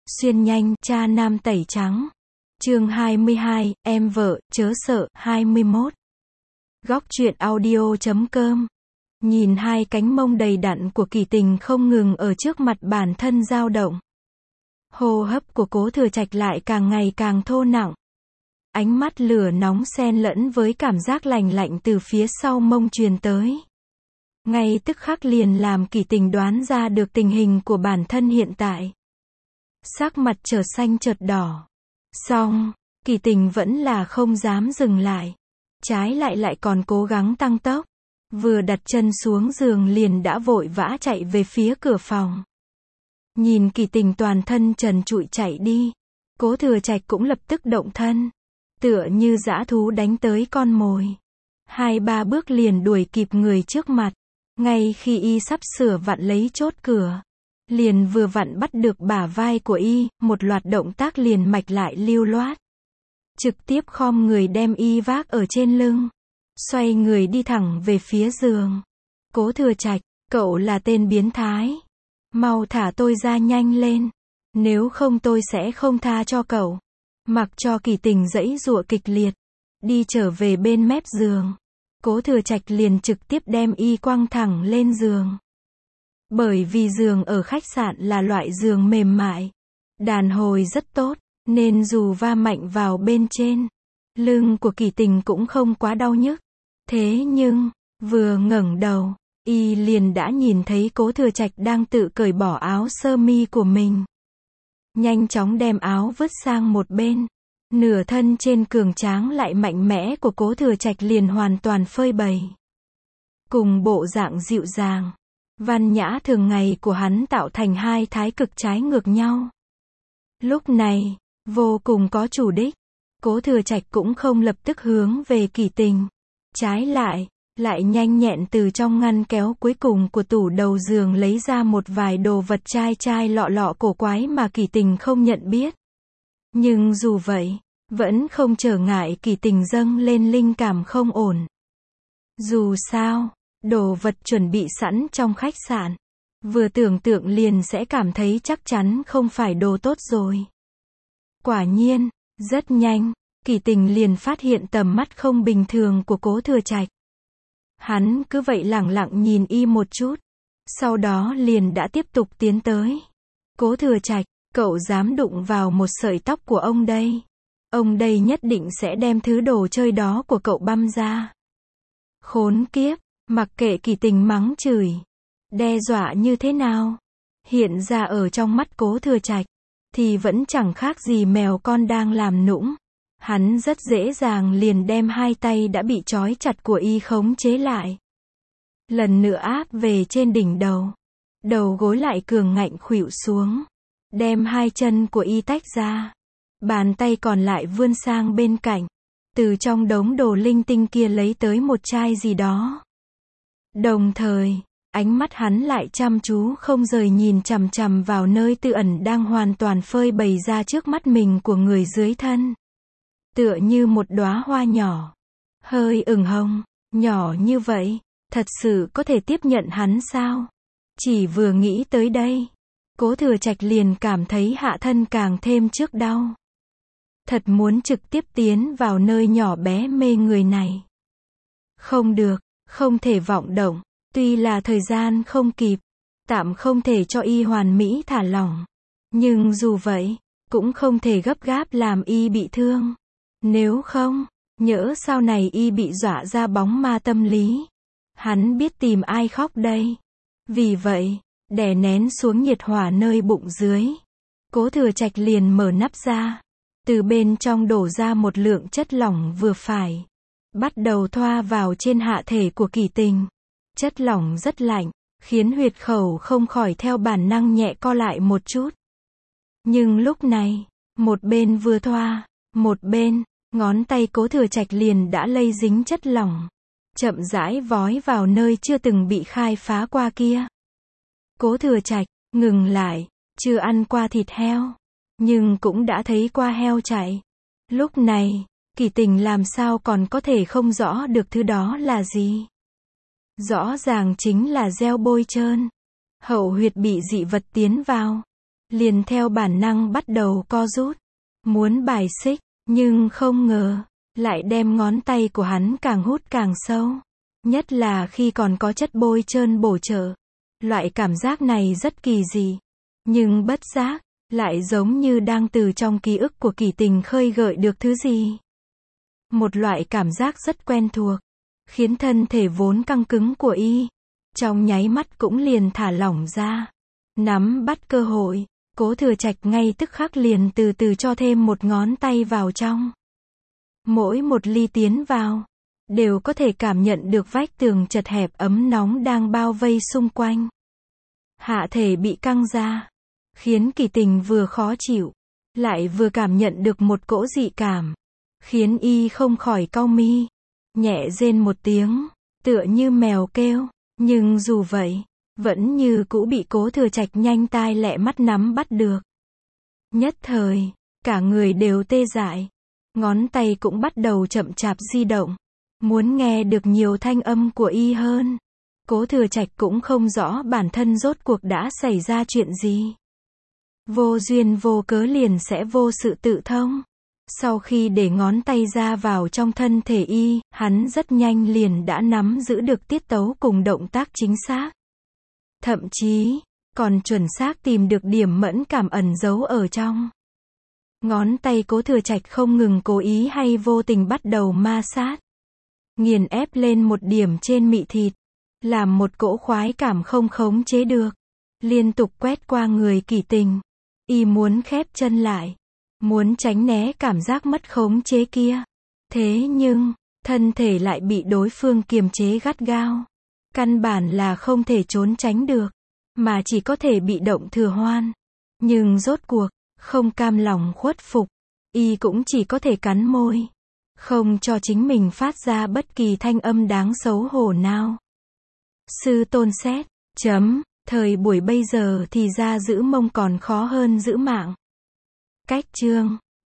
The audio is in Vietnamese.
Xuyên nhanh, cha nam tẩy trắng. Chương 22, em vợ, chớ sợ, 21. Góc truyện audio.com. Nhìn hai cánh mông đầy đặn của Kỳ Tình không ngừng ở trước mặt bản thân dao động. Hô hấp của Cố Thừa Trạch lại càng ngày càng thô nặng. Ánh mắt lửa nóng xen lẫn với cảm giác lành lạnh từ phía sau mông truyền tới. Ngay tức khắc liền làm Kỳ Tình đoán ra được tình hình của bản thân hiện tại. Sắc mặt chợt xanh chợt đỏ. Song, Kỳ Tình vẫn là không dám dừng lại. Trái lại còn cố gắng tăng tốc. Vừa đặt chân xuống giường liền đã vội vã chạy về phía cửa phòng. Nhìn Kỳ Tình toàn thân trần trụi chạy đi. Cố Thừa Trạch cũng lập tức động thân. Tựa như dã thú đánh tới con mồi. 2-3 bước liền đuổi kịp người trước mặt. Ngay khi y sắp sửa vặn lấy chốt cửa. Liền vừa vặn bắt được bả vai của y, một loạt động tác liền mạch lại lưu loát. Trực tiếp khom người đem y vác ở trên lưng. Xoay người đi thẳng về phía giường. Cố Thừa Trạch, cậu là tên biến thái. Mau thả tôi ra nhanh lên. Nếu không tôi sẽ không tha cho cậu. Mặc cho Kỳ Tình giãy giụa kịch liệt. Đi trở về bên mép giường. Cố Thừa Trạch liền trực tiếp đem y quăng thẳng lên giường. Bởi vì giường ở khách sạn là loại giường mềm mại. Đàn hồi rất tốt, nên dù va mạnh vào bên trên, lưng của Kỳ Tình cũng không quá đau nhức. Thế nhưng, vừa ngẩng đầu, y liền đã nhìn thấy Cố Thừa Trạch đang tự cởi bỏ áo sơ mi của mình. Nhanh chóng đem áo vứt sang một bên. Nửa thân trên cường tráng lại mạnh mẽ của Cố Thừa Trạch liền hoàn toàn phơi bày. Cùng bộ dạng dịu dàng, văn nhã thường ngày của hắn tạo thành hai thái cực trái ngược nhau. Lúc này, vô cùng có chủ đích. Cố Thừa Trạch cũng không lập tức hướng về Kỳ Tình. Trái lại nhanh nhẹn từ trong ngăn kéo cuối cùng của tủ đầu giường lấy ra một vài đồ vật chai lọ cổ quái mà Kỳ Tình không nhận biết. Nhưng dù vậy, vẫn không trở ngại Kỳ Tình dâng lên linh cảm không ổn. Dù sao, đồ vật chuẩn bị sẵn trong khách sạn. Vừa tưởng tượng liền sẽ cảm thấy chắc chắn không phải đồ tốt rồi. Quả nhiên, rất nhanh, Kỳ Tình liền phát hiện tầm mắt không bình thường của Cố Thừa Trạch. Hắn cứ vậy lẳng lặng nhìn y một chút. Sau đó liền đã tiếp tục tiến tới. Cố Thừa Trạch, cậu dám đụng vào một sợi tóc của ông đây. Ông đây nhất định sẽ đem thứ đồ chơi đó của cậu băm ra. Khốn kiếp, mặc kệ Kỳ Tình mắng chửi, đe dọa như thế nào. Hiện ra ở trong mắt Cố Thừa Trạch, thì vẫn chẳng khác gì mèo con đang làm nũng. Hắn rất dễ dàng liền đem hai tay đã bị trói chặt của y khống chế lại. Lần nữa áp về trên đỉnh đầu. Đầu gối lại cường ngạnh khuỵu xuống. Đem hai chân của y tách ra. Bàn tay còn lại vươn sang bên cạnh. Từ trong đống đồ linh tinh kia lấy tới một chai gì đó. Đồng thời, ánh mắt hắn lại chăm chú không rời nhìn chằm chằm vào nơi tư ẩn đang hoàn toàn phơi bày ra trước mắt mình của người dưới thân. Tựa như một đóa hoa nhỏ, hơi ửng hồng, nhỏ như vậy, thật sự có thể tiếp nhận hắn sao? Chỉ vừa nghĩ tới đây, Cố Thừa Trạch liền cảm thấy hạ thân càng thêm trước đau. Thật muốn trực tiếp tiến vào nơi nhỏ bé mê người này. Không được, không thể vọng động, tuy là thời gian không kịp, tạm không thể cho y hoàn mỹ thả lỏng. Nhưng dù vậy, cũng không thể gấp gáp làm y bị thương. Nếu không, nhỡ sau này y bị dọa ra bóng ma tâm lý. Hắn biết tìm ai khóc đây. Vì vậy, đè nén xuống nhiệt hỏa nơi bụng dưới. Cố Thừa Trạch liền mở nắp ra. Từ bên trong đổ ra một lượng chất lỏng vừa phải. Bắt đầu thoa vào trên hạ thể của Kỳ Tình. Chất lỏng rất lạnh, khiến huyệt khẩu không khỏi theo bản năng nhẹ co lại một chút. Nhưng lúc này, một bên vừa thoa, một bên, ngón tay Cố Thừa Trạch liền đã lây dính chất lỏng. Chậm rãi vói vào nơi chưa từng bị khai phá qua kia. Cố Thừa Trạch, ngừng lại, chưa ăn qua thịt heo. Nhưng cũng đã thấy qua heo chạy. Lúc này, Kỳ Tình làm sao còn có thể không rõ được thứ đó là gì. Rõ ràng chính là gieo bôi trơn. Hậu huyệt bị dị vật tiến vào. liền theo bản năng bắt đầu co rút, muốn bài xích, nhưng không ngờ, lại đem ngón tay của hắn càng hút càng sâu. Nhất là khi còn có chất bôi trơn bổ trợ. Loại cảm giác này rất kỳ dị, nhưng bất giác, lại giống như đang từ trong ký ức của Kỷ Tình khơi gợi được thứ gì. Một loại cảm giác rất quen thuộc, khiến thân thể vốn căng cứng của y, trong nháy mắt cũng liền thả lỏng ra. Nắm bắt cơ hội, Cố Thừa Trạch ngay tức khắc liền từ từ cho thêm một ngón tay vào trong. Mỗi một ly tiến vào, đều có thể cảm nhận được vách tường chật hẹp ấm nóng đang bao vây xung quanh. Hạ thể bị căng ra, khiến Kỷ Tình vừa khó chịu, lại vừa cảm nhận được một cỗ dị cảm, khiến y không khỏi cau mi, nhẹ rên một tiếng, tựa như mèo kêu, nhưng dù vậy, vẫn như cũ bị Cố Thừa Trạch nhanh tai lẹ mắt nắm bắt được. Nhất thời, cả người đều tê dại, ngón tay cũng bắt đầu chậm chạp di động, muốn nghe được nhiều thanh âm của y hơn. Cố Thừa Trạch cũng không rõ bản thân rốt cuộc đã xảy ra chuyện gì. Vô duyên vô cớ liền sẽ vô sự tự thông. Sau khi để ngón tay ra vào trong thân thể y, hắn rất nhanh liền đã nắm giữ được tiết tấu cùng động tác chính xác. Thậm chí, còn chuẩn xác tìm được điểm mẫn cảm ẩn giấu ở trong. Ngón tay Cố Thừa Trạch không ngừng cố ý hay vô tình bắt đầu ma sát, nghiền ép lên một điểm trên mị thịt, làm một cỗ khoái cảm không khống chế được, liên tục quét qua người Kỷ Tình. Y muốn khép chân lại, muốn tránh né cảm giác mất khống chế kia. Thế nhưng, thân thể lại bị đối phương kiềm chế gắt gao. Căn bản là không thể trốn tránh được, mà chỉ có thể bị động thừa hoan. Nhưng rốt cuộc, không cam lòng khuất phục, y cũng chỉ có thể cắn môi, không cho chính mình phát ra bất kỳ thanh âm đáng xấu hổ nào. Sư tôn xét, thời buổi bây giờ thì ra giữ mông còn khó hơn giữ mạng. Cách chương